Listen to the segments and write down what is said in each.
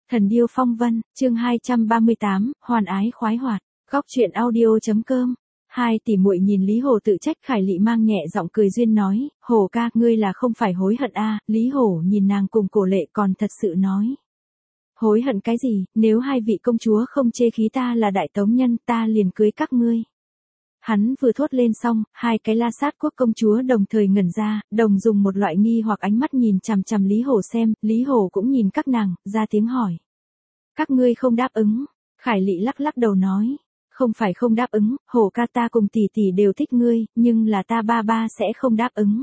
Thần điêu phong vân, chương 238, hoàn ái khoái hoạt, góc truyện audio.com. Hai tỷ muội nhìn Lý Hổ tự trách, Khải Lị mang nhẹ giọng cười duyên nói, Hổ ca, ngươi là không phải hối hận a? Lý Hổ nhìn nàng cùng Cổ Lệ còn thật sự nói. Hối hận cái gì, nếu hai vị công chúa không chê khí ta là đại tống nhân, ta liền cưới các ngươi. Hắn vừa thốt lên xong, hai cái La Sát quốc công chúa đồng thời ngẩn ra, đồng dùng một loại nghi hoặc ánh mắt nhìn chằm chằm Lý Hổ xem, Lý Hổ cũng nhìn các nàng, ra tiếng hỏi. Các ngươi không đáp ứng, Khải Lị lắc lắc đầu nói. Không phải không đáp ứng, Hổ ca, ta cùng tỷ tỷ đều thích ngươi, nhưng là ta ba sẽ không đáp ứng.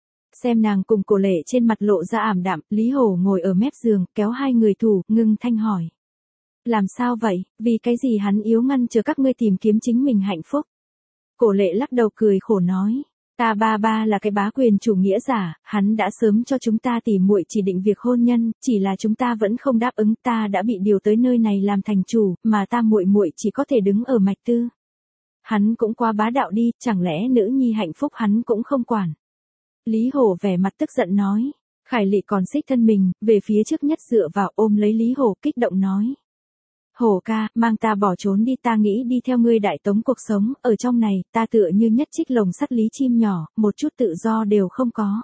Xem nàng cùng Cổ Lệ trên mặt lộ ra ảm đạm, Lý Hổ ngồi ở mép giường, kéo hai người thủ, ngưng thanh hỏi. Làm sao vậy, vì cái gì hắn yếu ngăn chờ các ngươi tìm kiếm chính mình hạnh phúc? Cổ Lệ lắc đầu cười khổ nói, ta ba là cái bá quyền chủ nghĩa giả, hắn đã sớm cho chúng ta tỉ muội chỉ định việc hôn nhân, chỉ là chúng ta vẫn không đáp ứng, ta đã bị điều tới nơi này làm thành chủ, mà ta muội chỉ có thể đứng ở mạch tư. Hắn cũng quá bá đạo đi, chẳng lẽ nữ nhi hạnh phúc hắn cũng không quản. Lý Hổ vẻ mặt tức giận nói, Khải Lị còn xích thân mình, về phía trước nhất dựa vào ôm lấy Lý Hổ kích động nói. Hổ ca, mang ta bỏ trốn đi, ta nghĩ đi theo ngươi đại tống cuộc sống, ở trong này, ta tựa như nhất trích lồng sắt lý chim nhỏ, một chút tự do đều không có.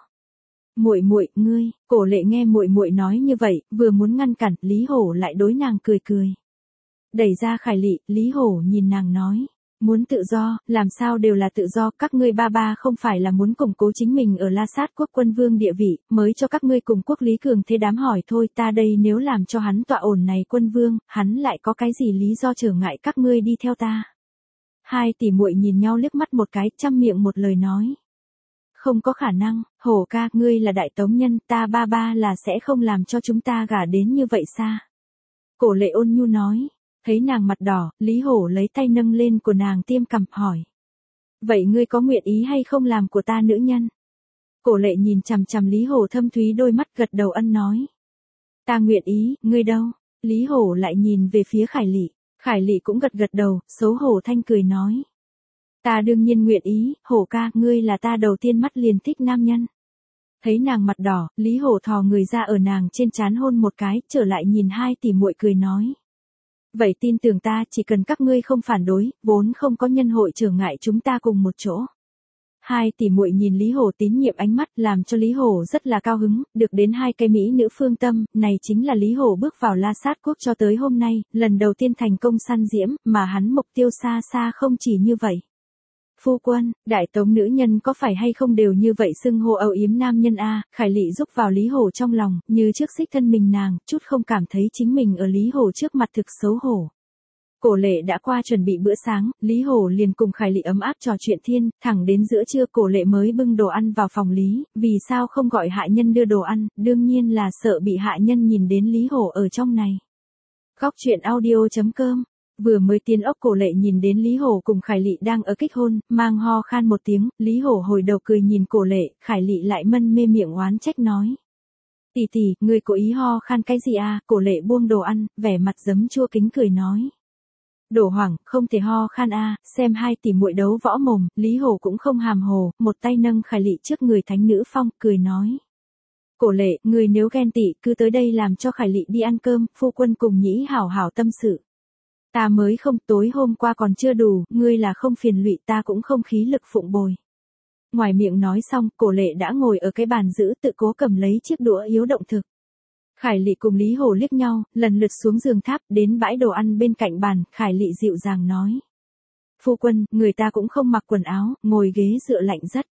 Muội, ngươi, Cổ Lệ nghe muội nói như vậy, vừa muốn ngăn cản, Lý Hổ lại đối nàng cười cười. Đẩy ra Khải Lị, Lý Hổ nhìn nàng nói, muốn tự do, làm sao đều là tự do, các ngươi ba không phải là muốn củng cố chính mình ở La Sát quốc quân vương địa vị, mới cho các ngươi cùng quốc Lý Cường thế đám hỏi thôi, ta đây nếu làm cho hắn tọa ổn này quân vương, hắn lại có cái gì lý do trở ngại các ngươi đi theo ta. Hai tỷ muội nhìn nhau liếc mắt một cái, chăm miệng một lời nói. Không có khả năng, Hổ ca, ngươi là đại tống nhân, ta ba là sẽ không làm cho chúng ta gả đến như vậy xa. Cổ Lệ ôn nhu nói. Thấy nàng mặt đỏ, Lý Hổ lấy tay nâng lên của nàng tiêm cằm hỏi. Vậy ngươi có nguyện ý hay không làm của ta nữ nhân? Cổ Lệ nhìn chằm chằm Lý Hổ thâm thúy đôi mắt, gật đầu ân nói. Ta nguyện ý, ngươi đâu? Lý Hổ lại nhìn về phía Khải Lị. Khải Lị cũng gật đầu, xấu hổ thanh cười nói. Ta đương nhiên nguyện ý, Hổ ca, ngươi là ta đầu tiên mắt liền thích nam nhân. Thấy nàng mặt đỏ, Lý Hổ thò người ra ở nàng trên trán hôn một cái, trở lại nhìn hai tỷ muội cười nói. Vậy tin tưởng ta, chỉ cần các ngươi không phản đối, vốn không có nhân hội trở ngại chúng ta cùng một chỗ. Hai tỷ muội nhìn Lý Hổ tín nhiệm ánh mắt, làm cho Lý Hổ rất là cao hứng, được đến hai cái mỹ nữ phương tâm, này chính là Lý Hổ bước vào La Sát quốc cho tới hôm nay, lần đầu tiên thành công săn diễm, mà hắn mục tiêu xa xa không chỉ như vậy. Phu quân, đại tống nữ nhân có phải hay không đều như vậy xưng hô âu yếm nam nhân a? Khải Lị giúp vào Lý Hổ trong lòng, như trước xích thân mình nàng, chút không cảm thấy chính mình ở Lý Hổ trước mặt thực xấu hổ. Cổ Lệ đã qua chuẩn bị bữa sáng, Lý Hổ liền cùng Khải Lị ấm áp trò chuyện thiên, thẳng đến giữa trưa Cổ Lệ mới bưng đồ ăn vào phòng Lý, vì sao không gọi hạ nhân đưa đồ ăn, đương nhiên là sợ bị hạ nhân nhìn đến Lý Hổ ở trong này. Góc truyện audio.com. Vừa mới tiến ốc, Cổ Lệ nhìn đến Lý Hổ cùng Khải Lị đang ở kích hôn, mang ho khan một tiếng, Lý Hổ hồi đầu cười nhìn Cổ Lệ, Khải Lị lại mân mê miệng oán trách nói. Tỷ, ngươi cố ý ho khan cái gì à? Cổ Lệ buông đồ ăn, vẻ mặt giấm chua kính cười nói. Đổ Hoàng, không thể ho khan a, xem hai tỷ muội đấu võ mồm, Lý Hổ cũng không hàm hồ, một tay nâng Khải Lị trước người thánh nữ phong, cười nói. Cổ Lệ, ngươi nếu ghen tị, cứ tới đây làm cho Khải Lị đi ăn cơm, phu quân cùng nhĩ hảo tâm sự. Ta mới không, tối hôm qua còn chưa đủ, ngươi là không phiền lụy, ta cũng không khí lực phụng bồi. Ngoài miệng nói xong, Cổ Lệ đã ngồi ở cái bàn giữ, tự cố cầm lấy chiếc đũa yếu động thực. Khải Lị cùng Lý Hổ liếc nhau, lần lượt xuống giường tháp, đến bãi đồ ăn bên cạnh bàn, Khải Lị dịu dàng nói. Phu quân, người ta cũng không mặc quần áo, ngồi ghế dựa lạnh rất.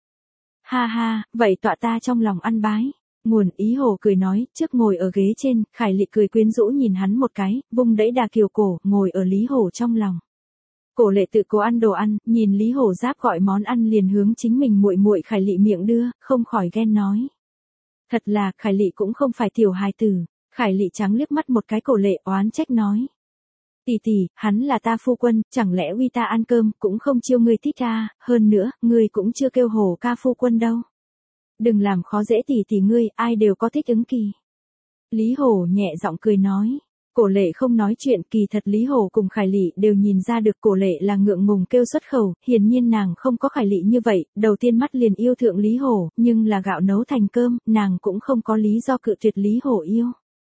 Ha, vậy tọa ta trong lòng ăn bái. Nguồn Ý Hổ cười nói, trước ngồi ở ghế trên, Khải Lị cười quyến rũ nhìn hắn một cái, vung đẫy đà kiều cổ, ngồi ở Lý Hổ trong lòng. Cổ Lệ tự cố ăn đồ ăn, nhìn Lý Hổ giáp gọi món ăn liền hướng chính mình muội Khải Lị miệng đưa, không khỏi ghen nói. Thật là, Khải Lị cũng không phải tiểu hài tử. Khải Lị trắng liếc mắt một cái Cổ Lệ oán trách nói. Tỷ, hắn là ta phu quân, chẳng lẽ uy ta ăn cơm, cũng không chiêu ngươi thích à, hơn nữa, ngươi cũng chưa kêu Hổ ca phu quân đâu. Đừng làm khó dễ tỷ ngươi, ai đều có thích ứng kỳ. Lý Hổ nhẹ giọng cười nói. Cổ Lệ không nói chuyện, kỳ thật Lý Hổ cùng Khải Lị đều nhìn ra được Cổ Lệ là ngượng ngùng kêu xuất khẩu, hiển nhiên nàng không có Khải Lị như vậy, đầu tiên mắt liền yêu thượng Lý Hổ, nhưng là gạo nấu thành cơm, nàng cũng không có lý do cự tuyệt Lý Hổ yêu.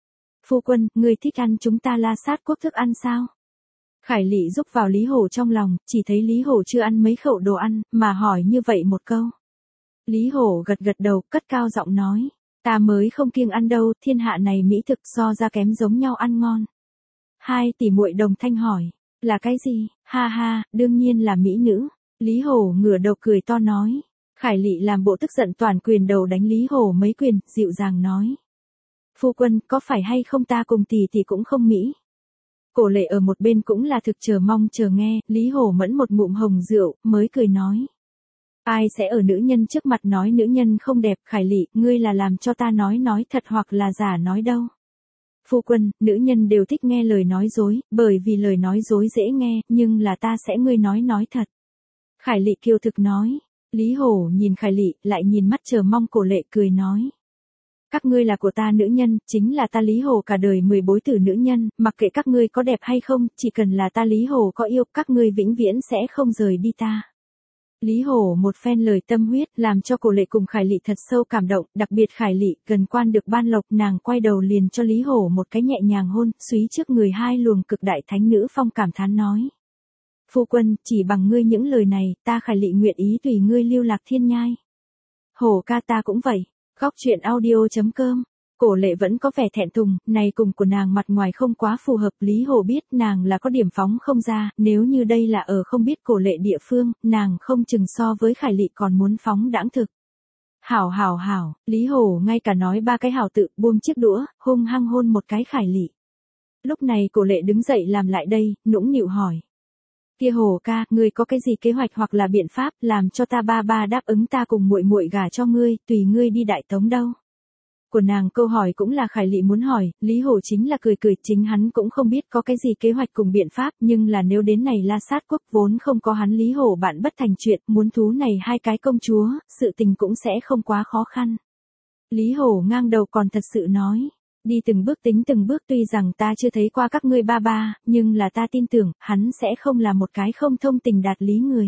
Phu quân, ngươi thích ăn chúng ta La Sát quốc thức ăn sao? Khải Lị rúc vào Lý Hổ trong lòng, chỉ thấy Lý Hổ chưa ăn mấy khẩu đồ ăn, mà hỏi như vậy một câu. Lý Hổ gật gật đầu, cất cao giọng nói. Ta mới không kiêng ăn đâu, thiên hạ này mỹ thực so ra kém giống nhau ăn ngon. Hai tỷ muội đồng thanh hỏi. Là cái gì? Ha ha, đương nhiên là mỹ nữ. Lý Hổ ngửa đầu cười to nói. Khải Lị làm bộ tức giận toàn quyền đầu đánh Lý Hổ mấy quyền, dịu dàng nói. Phu quân, có phải hay không ta cùng tỷ tỷ cũng không mỹ. Cổ Lệ ở một bên cũng là thực chờ mong chờ nghe, Lý Hổ mẫn một ngụm hồng rượu, mới cười nói. Ai sẽ ở nữ nhân trước mặt nói nữ nhân không đẹp, Khải Lị, ngươi là làm cho ta nói thật hoặc là giả nói đâu. Phu quân, nữ nhân đều thích nghe lời nói dối, bởi vì lời nói dối dễ nghe, nhưng là ta sẽ ngươi nói thật. Khải Lị kiêu thực nói. Lý Hổ nhìn Khải Lị, lại nhìn mắt chờ mong Cổ Lệ cười nói. Các ngươi là của ta nữ nhân, chính là ta Lý Hổ cả đời 10 bối tử nữ nhân, mặc kệ các ngươi có đẹp hay không, chỉ cần là ta Lý Hổ có yêu, các ngươi vĩnh viễn sẽ không rời đi ta. Lý Hổ một phen lời tâm huyết, làm cho Cổ Lệ cùng Khải Lị thật sâu cảm động, đặc biệt Khải Lị, gần quan được ban lộc, nàng quay đầu liền cho Lý Hổ một cái nhẹ nhàng hôn, súy trước người hai luồng cực đại thánh nữ phong cảm thán nói. Phu quân, chỉ bằng ngươi những lời này, ta Khải Lị nguyện ý tùy ngươi lưu lạc thiên nhai. Hổ ca ta cũng vậy. Góc truyện audio.com. Cổ Lệ vẫn có vẻ thẹn thùng, này cùng của nàng mặt ngoài không quá phù hợp, Lý Hổ biết nàng là có điểm phóng không ra, nếu như đây là ở không biết Cổ Lệ địa phương, nàng không chừng so với Khải Lị còn muốn phóng đãng thực. Hảo, Lý Hổ ngay cả nói ba cái hảo tự, buông chiếc đũa, hung hăng hôn một cái Khải Lị. Lúc này Cổ Lệ đứng dậy làm lại đây, nũng nịu hỏi. Kia Hổ ca, ngươi có cái gì kế hoạch hoặc là biện pháp, làm cho ta ba đáp ứng ta cùng muội muội gả cho ngươi, tùy ngươi đi Đại Tống đâu. Của nàng câu hỏi cũng là Khải Lị muốn hỏi, Lý Hổ chính là cười, chính hắn cũng không biết có cái gì kế hoạch cùng biện pháp, nhưng là nếu đến này La Sát quốc vốn không có hắn Lý Hổ bạn bất thành chuyện, muốn thú này hai cái công chúa, sự tình cũng sẽ không quá khó khăn. Lý Hổ ngang đầu còn thật sự nói. Đi từng bước tính từng bước, tuy rằng ta chưa thấy qua các ngươi ba, nhưng là ta tin tưởng, hắn sẽ không là một cái không thông tình đạt lý người.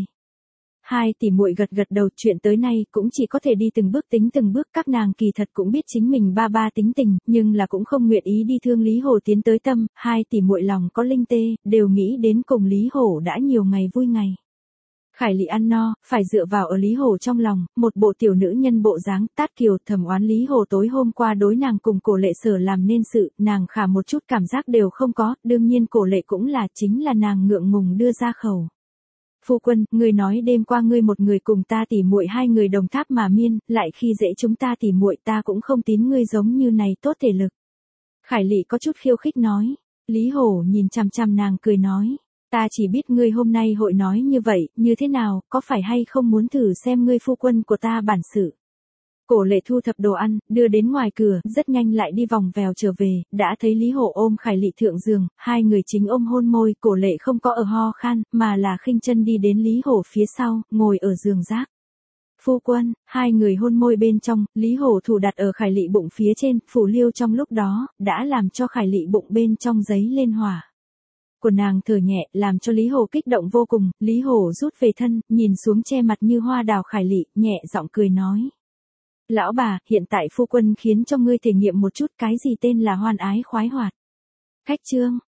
Hai tỷ muội gật đầu, chuyện tới nay cũng chỉ có thể đi từng bước tính từng bước, các nàng kỳ thật cũng biết chính mình ba tính tình, nhưng là cũng không nguyện ý đi thương Lý Hổ tiến tới tâm, hai tỷ muội lòng có linh tê, đều nghĩ đến cùng Lý Hổ đã nhiều ngày vui ngày. Khải Lị ăn no, phải dựa vào ở Lý Hổ trong lòng, một bộ tiểu nữ nhân bộ dáng, tát kiều, thầm oán Lý Hổ tối hôm qua đối nàng cùng Cổ Lệ sở làm nên sự, nàng khả một chút cảm giác đều không có, đương nhiên Cổ Lệ cũng là chính là nàng ngượng ngùng đưa ra khẩu. Phu quân, ngươi nói đêm qua ngươi một người cùng ta tỉ muội hai người đồng tháp mà miên, lại khi dễ chúng ta tỉ muội, ta cũng không tín ngươi giống như này tốt thể lực. Khải Lị có chút khiêu khích nói. Lý Hổ nhìn chằm chằm nàng cười nói. Ta chỉ biết ngươi hôm nay hội nói như vậy, như thế nào, có phải hay không muốn thử xem ngươi phu quân của ta bản sự. Cổ Lệ thu thập đồ ăn, đưa đến ngoài cửa, rất nhanh lại đi vòng vèo trở về, đã thấy Lý Hổ ôm Khải Lị thượng giường, hai người chính ôm hôn môi, Cổ Lệ không có ở ho khan, mà là khinh chân đi đến Lý Hổ phía sau, ngồi ở giường rác. Phu quân, hai người hôn môi bên trong, Lý Hổ thủ đặt ở Khải Lị bụng phía trên, phủ liêu trong lúc đó, đã làm cho Khải Lị bụng bên trong giấy lên hỏa. Của nàng thở nhẹ, làm cho Lý Hổ kích động vô cùng, Lý Hổ rút về thân, nhìn xuống che mặt như hoa đào Khải Lị, nhẹ giọng cười nói. Lão bà, hiện tại phu quân khiến cho ngươi thể nghiệm một chút cái gì tên là hoan ái khoái hoạt. Khách chương.